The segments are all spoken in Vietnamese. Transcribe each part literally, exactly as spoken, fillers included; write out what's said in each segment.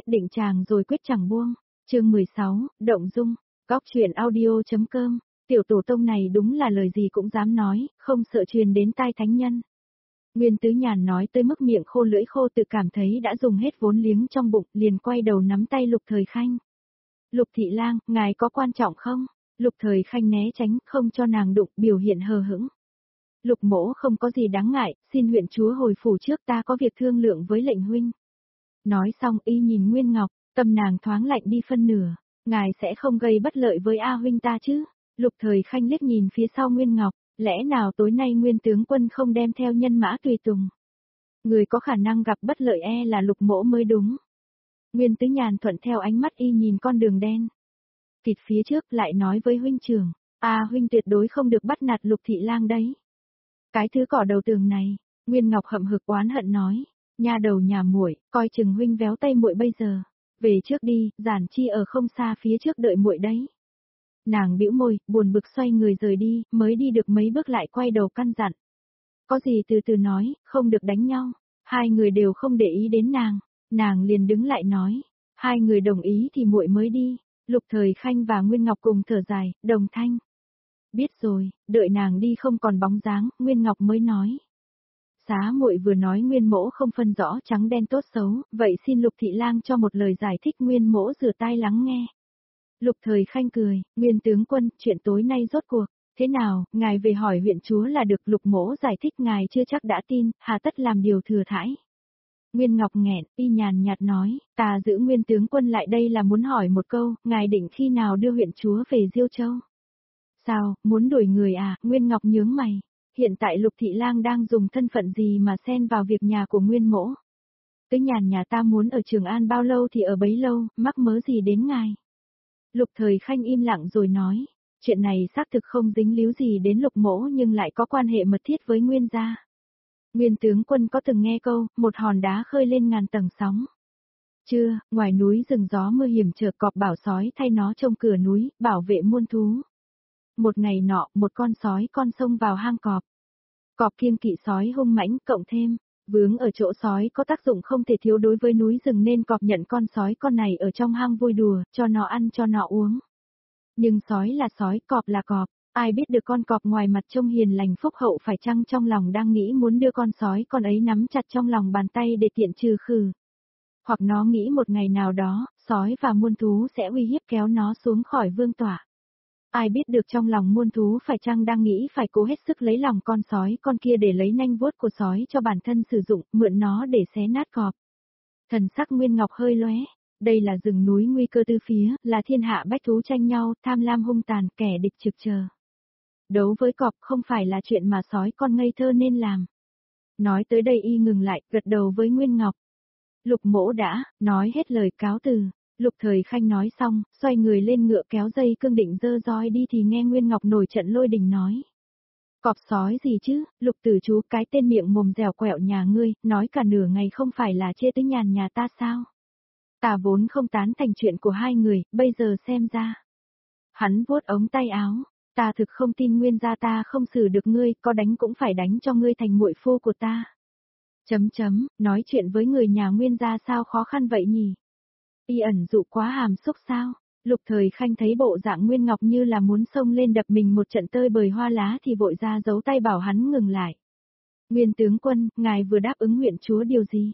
định chàng rồi quyết chẳng buông. Chương mười sáu, Động Dung, Góc truyện audio.com, tiểu tổ tông này đúng là lời gì cũng dám nói, không sợ truyền đến tai thánh nhân. Nguyên Tứ Nhàn nói tới mức miệng khô lưỡi khô, tự cảm thấy đã dùng hết vốn liếng trong bụng, liền quay đầu nắm tay Lục Thời Khanh. Lục thị lang, ngài có quan trọng không? Lục Thời Khanh né tránh, không cho nàng đụng, biểu hiện hờ hững. Lục mỗ không có gì đáng ngại, xin huyện chúa hồi phủ trước, ta có việc thương lượng với lệnh huynh. Nói xong y nhìn Nguyên Ngọc, tâm nàng thoáng lạnh đi phân nửa, ngài sẽ không gây bất lợi với A huynh ta chứ? Lục Thời Khanh liếc nhìn phía sau Nguyên Ngọc, lẽ nào tối nay Nguyên tướng quân không đem theo nhân mã tùy tùng? Người có khả năng gặp bất lợi e là Lục mỗ mới đúng. Nguyên Tứ Nhàn thuận theo ánh mắt y nhìn con đường đen kịt phía trước, lại nói với huynh trưởng, A huynh tuyệt đối không được bắt nạt Lục thị lang đấy. Cái thứ cỏ đầu tường này, Nguyên Ngọc hậm hực oán hận nói, nha đầu nhà muội, coi chừng huynh véo tay muội bây giờ. Về trước đi, Giản Chi ở không xa phía trước đợi muội đấy. Nàng bĩu môi, buồn bực xoay người rời đi, mới đi được mấy bước lại quay đầu căn dặn. Có gì từ từ nói, không được đánh nhau. Hai người đều không để ý đến nàng, nàng liền đứng lại nói, hai người đồng ý thì muội mới đi. Lục Thời Khanh và Nguyên Ngọc cùng thở dài, đồng thanh. Biết rồi, đợi nàng đi không còn bóng dáng, Nguyên Ngọc mới nói. Xá muội vừa nói Nguyên mỗ không phân rõ trắng đen tốt xấu, vậy xin Lục thị lang cho một lời giải thích. Nguyên mỗ rửa tai lắng nghe. Lục Thời Khanh cười, Nguyên tướng quân, chuyện tối nay rốt cuộc, thế nào, ngài về hỏi huyện chúa là được. Lục mỗ giải thích ngài chưa chắc đã tin, hà tất làm điều thừa thãi. Nguyên Ngọc nghẹn, y nhàn nhạt nói, ta giữ Nguyên tướng quân lại đây là muốn hỏi một câu, ngài định khi nào đưa huyện chúa về Diêu Châu? Sao, muốn đuổi người à? Nguyên Ngọc nhướng mày. Hiện tại Lục thị lang đang dùng thân phận gì mà xen vào việc nhà của Nguyên mỗ? Tới nhàn nhà ta muốn ở Trường An bao lâu thì ở bấy lâu, mắc mớ gì đến ngài? Lục Thời Khanh im lặng rồi nói, chuyện này xác thực không dính líu gì đến Lục mỗ nhưng lại có quan hệ mật thiết với Nguyên gia. Nguyên tướng quân có từng nghe câu, một hòn đá khơi lên ngàn tầng sóng? Chưa, ngoài núi rừng gió mưa hiểm trở, cọp bảo sói thay nó trông cửa núi, bảo vệ muôn thú. Một ngày nọ, một con sói con xông vào hang cọp. Cọp kiêng kỵ sói hung mãnh, cộng thêm vướng ở chỗ sói có tác dụng không thể thiếu đối với núi rừng, nên cọp nhận con sói con này ở trong hang vui đùa, cho nó ăn cho nó uống. Nhưng sói là sói, cọp là cọp, ai biết được con cọp ngoài mặt trông hiền lành phúc hậu phải chăng trong lòng đang nghĩ muốn đưa con sói con ấy nắm chặt trong lòng bàn tay để tiện trừ khử. Hoặc nó nghĩ một ngày nào đó, sói và muôn thú sẽ uy hiếp kéo nó xuống khỏi vương tọa. Ai biết được trong lòng muôn thú phải chăng đang nghĩ phải cố hết sức lấy lòng con sói con kia để lấy nanh vuốt của sói cho bản thân sử dụng, mượn nó để xé nát cọp. Thần sắc Nguyên Ngọc hơi lóe, đây là rừng núi nguy cơ từ phía, là thiên hạ bách thú tranh nhau, tham lam hung tàn, kẻ địch trực chờ. Đấu với cọp không phải là chuyện mà sói con ngây thơ nên làm. Nói tới đây y ngừng lại, gật đầu với Nguyên Ngọc. Lục mỗ đã, nói hết lời cáo từ. Lục Thời Khanh nói xong, xoay người lên ngựa kéo dây cương định dơ roi đi thì nghe Nguyên Ngọc nổi trận lôi đình nói. Cọp sói gì chứ, Lục tử chú, cái tên miệng mồm dẻo quẹo nhà ngươi, nói cả nửa ngày không phải là chê tới nhàn nhà ta sao? Ta vốn không tán thành chuyện của hai người, bây giờ xem ra. Hắn vuốt ống tay áo, ta thực không tin Nguyên gia ta không xử được ngươi, có đánh cũng phải đánh cho ngươi thành muội phu của ta. Chấm chấm, nói chuyện với người nhà Nguyên gia sao khó khăn vậy nhỉ? Y ẩn dụ quá hàm xúc sao? Lục Thời Khanh thấy bộ dạng Nguyên Ngọc như là muốn xông lên đập mình một trận tơi bời hoa lá thì vội ra giấu tay bảo hắn ngừng lại. Nguyên tướng quân, ngài vừa đáp ứng huyện chúa điều gì?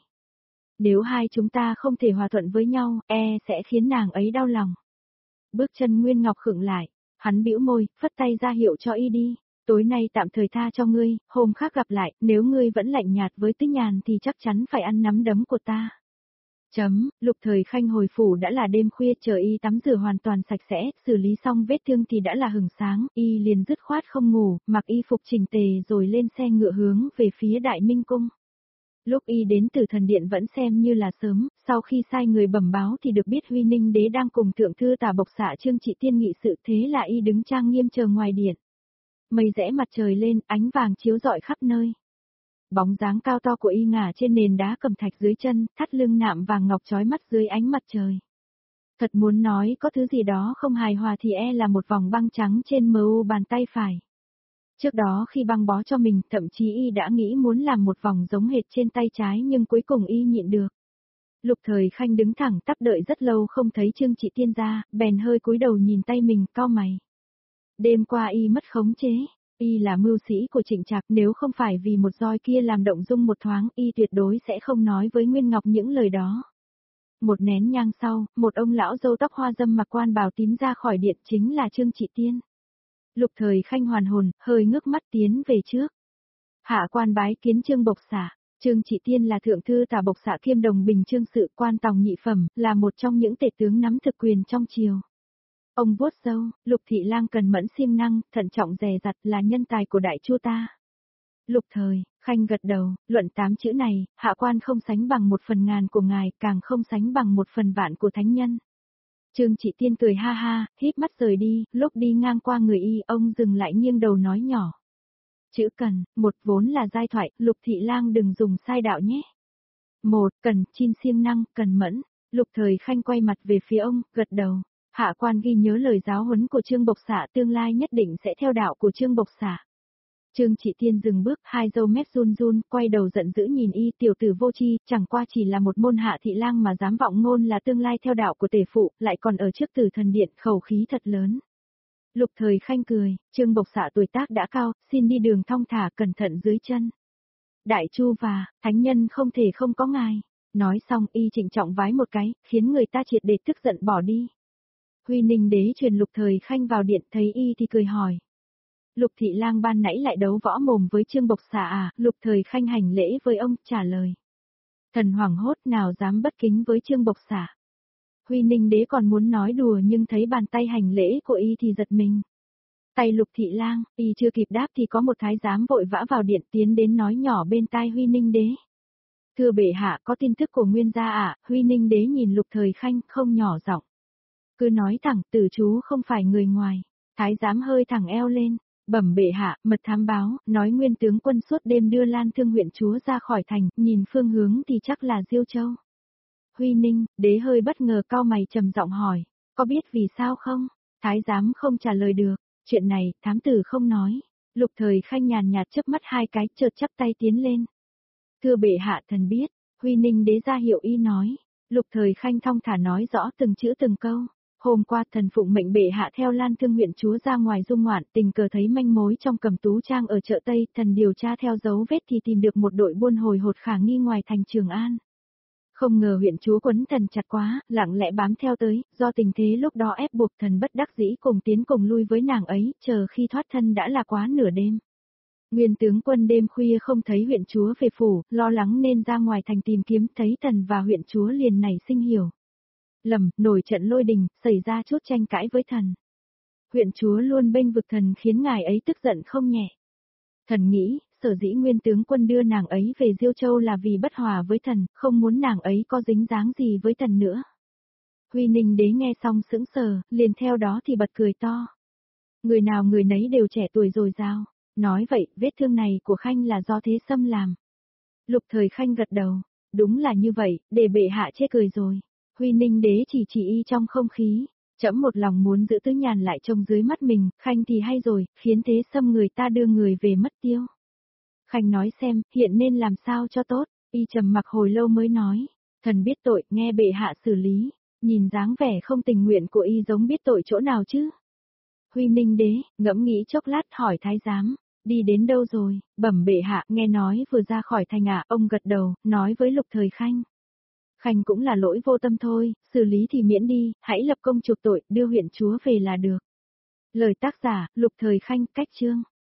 Nếu hai chúng ta không thể hòa thuận với nhau, e sẽ khiến nàng ấy đau lòng. Bước chân Nguyên Ngọc khựng lại, hắn bĩu môi, phất tay ra hiệu cho y đi. Tối nay tạm thời tha cho ngươi, hôm khác gặp lại, nếu ngươi vẫn lạnh nhạt với Tứ Nhàn thì chắc chắn phải ăn nắm đấm của ta. Chấm, Lục Thời Khanh hồi phủ đã là đêm khuya, chờ y tắm rửa hoàn toàn sạch sẽ, xử lý xong vết thương thì đã là hừng sáng, y liền dứt khoát không ngủ, mặc y phục chỉnh tề rồi lên xe ngựa hướng về phía Đại Minh Cung. Lúc y đến Tử Thần Điện vẫn xem như là sớm, sau khi sai người bẩm báo thì được biết Huy Ninh Đế đang cùng thượng thư Tả Bộc Xạ Trương Trị Tiên nghị sự, thế là y đứng trang nghiêm chờ ngoài điện. Mây rẽ mặt trời lên, ánh vàng chiếu rọi khắp nơi. Bóng dáng cao to của y ngả trên nền đá cẩm thạch dưới chân, thắt lưng nạm vàng ngọc chói mắt dưới ánh mặt trời. Thật muốn nói có thứ gì đó không hài hòa thì e là một vòng băng trắng trên mờ u bàn tay phải. Trước đó khi băng bó cho mình, thậm chí y đã nghĩ muốn làm một vòng giống hệt trên tay trái nhưng cuối cùng y nhịn được. Lục Thời Khanh đứng thẳng tắp đợi rất lâu không thấy Trương Trị Tiên ra, bèn hơi cúi đầu nhìn tay mình, cau mày. Đêm qua y mất khống chế, y là mưu sĩ của Trịnh Trạc, nếu không phải vì một roi kia làm động dung một thoáng, y tuyệt đối sẽ không nói với Nguyên Ngọc những lời đó. Một nén nhang sau, một ông lão râu tóc hoa dâm mặc quan bào tím ra khỏi điện, chính là Trương Trị Tiên. Lục Thời Khanh hoàn hồn, hơi ngước mắt tiến về trước. Hạ quan bái kiến Trương Bộc Xạ. Trương Trị Tiên là thượng thư tả Bộc Xạ kiêm đồng bình chương sự, quan tòng nhị phẩm, là một trong những tể tướng nắm thực quyền trong triều. Ông vuốt râu, Lục thị lang cần mẫn siêng năng, thận trọng dè dặt, là nhân tài của đại chu ta. Lục Thời Khanh gật đầu, luận tám chữ này, hạ quan không sánh bằng một phần ngàn của ngài, càng không sánh bằng một phần vạn của thánh nhân. Trương Trị Tiên cười ha ha, híp mắt rời đi, lúc đi ngang qua người y, ông dừng lại nghiêng đầu nói nhỏ. Chữ cần, một vốn là giai thoại, Lục thị lang đừng dùng sai đạo nhé. Một, cần, chin siêng năng, cần mẫn. Lục Thời Khanh quay mặt về phía ông, gật đầu. Hạ quan ghi nhớ lời giáo huấn của Trương Bộc Xạ, tương lai nhất định sẽ theo đạo của Trương Bộc Xạ. Trương Trị Tiên dừng bước, hai dâu mép run run, quay đầu giận dữ nhìn y, tiểu tử vô tri, chẳng qua chỉ là một môn hạ thị lang mà dám vọng ngôn là tương lai theo đạo của tể phụ, lại còn ở trước Tử Thần Điện, khẩu khí thật lớn. Lục Thời Khanh cười, Trương Bộc Xạ tuổi tác đã cao, xin đi đường thong thả, cẩn thận dưới chân. Đại chu và, thánh nhân không thể không có ngài. Nói xong y trịnh trọng vái một cái, khiến người ta triệt để tức giận bỏ đi. Huy Ninh đế truyền Lục Thời Khanh vào điện, thấy y thì cười hỏi. Lục thị lang ban nãy lại đấu võ mồm với Trương Bộc Xạ à? Lục Thời Khanh hành lễ với ông, trả lời. Thần hoảng hốt, nào dám bất kính với Trương Bộc Xạ. Huy Ninh đế còn muốn nói đùa nhưng thấy bàn tay hành lễ của y thì giật mình. Tay Lục thị lang, y chưa kịp đáp thì có một thái giám vội vã vào điện tiến đến nói nhỏ bên tai Huy Ninh đế. Thưa bệ hạ, có tin tức của Nguyên gia ạ? À? Huy Ninh đế nhìn Lục Thời Khanh, không nhỏ giọng. Cứ nói thẳng, tử chú không phải người ngoài. Thái giám hơi thẳng eo lên. Bẩm bệ hạ, mật thám báo, nói Nguyên tướng quân suốt đêm đưa Lan Thương huyện chúa ra khỏi thành, nhìn phương hướng thì chắc là Diêu Châu. Huy Ninh, đế hơi bất ngờ cau mày trầm giọng hỏi, có biết vì sao không? Thái giám không trả lời được, chuyện này, thám tử không nói. Lục Thời Khanh nhàn nhạt chớp mắt hai cái, chợt chắp tay tiến lên. Thưa bệ hạ, thần biết. Huy Ninh đế ra hiệu y nói. Lục Thời Khanh thong thả nói rõ từng chữ từng câu. Hôm qua thần phụng mệnh bệ hạ theo Lan Thương huyện chúa ra ngoài dung ngoạn, tình cờ thấy manh mối trong Cẩm Tú Trang ở chợ Tây, thần điều tra theo dấu vết thì tìm được một đội buôn hồi hột khả nghi ngoài thành Trường An. Không ngờ huyện chúa quấn thần chặt quá, lặng lẽ bám theo tới, do tình thế lúc đó ép buộc thần bất đắc dĩ cùng tiến cùng lui với nàng ấy, chờ khi thoát thân đã là quá nửa đêm. Nguyên tướng quân đêm khuya không thấy huyện chúa về phủ, lo lắng nên ra ngoài thành tìm kiếm, thấy thần và huyện chúa liền nảy sinh hiểu lầm, nổi trận lôi đình, xảy ra chút tranh cãi với thần. Huyện chúa luôn bênh vực thần khiến ngài ấy tức giận không nhẹ. Thần nghĩ, sở dĩ Nguyên tướng quân đưa nàng ấy về Diêu Châu là vì bất hòa với thần, không muốn nàng ấy có dính dáng gì với thần nữa. Huy Ninh đế nghe xong sững sờ, liền theo đó thì bật cười to. Người nào người nấy đều trẻ tuổi rồi sao? Nói vậy, vết thương này của Khanh là do Thế Sâm làm. Lục Thời Khanh gật đầu, đúng là như vậy, để bệ hạ chê cười rồi. Huy Ninh đế chỉ chỉ y trong không khí, trẫm một lòng muốn giữ Tứ Nhàn lại trông dưới mắt mình, Khanh thì hay rồi, khiến Thế Sâm người ta đưa người về mất tiêu. Khanh nói xem, hiện nên làm sao cho tốt, y trầm mặc hồi lâu mới nói, thần biết tội, nghe bệ hạ xử lý, nhìn dáng vẻ không tình nguyện của y giống biết tội chỗ nào chứ. Huy Ninh đế, ngẫm nghĩ chốc lát hỏi thái giám, đi đến đâu rồi, bẩm bệ hạ, nghe nói vừa ra khỏi thành ạ, ông gật đầu, nói với Lục Thời Khanh. Khanh cũng là lỗi vô tâm thôi, xử lý thì miễn đi, hãy lập công chuộc tội, đưa huyện chúa về là được. Lời tác giả, Lục Thời Khanh, cách chương.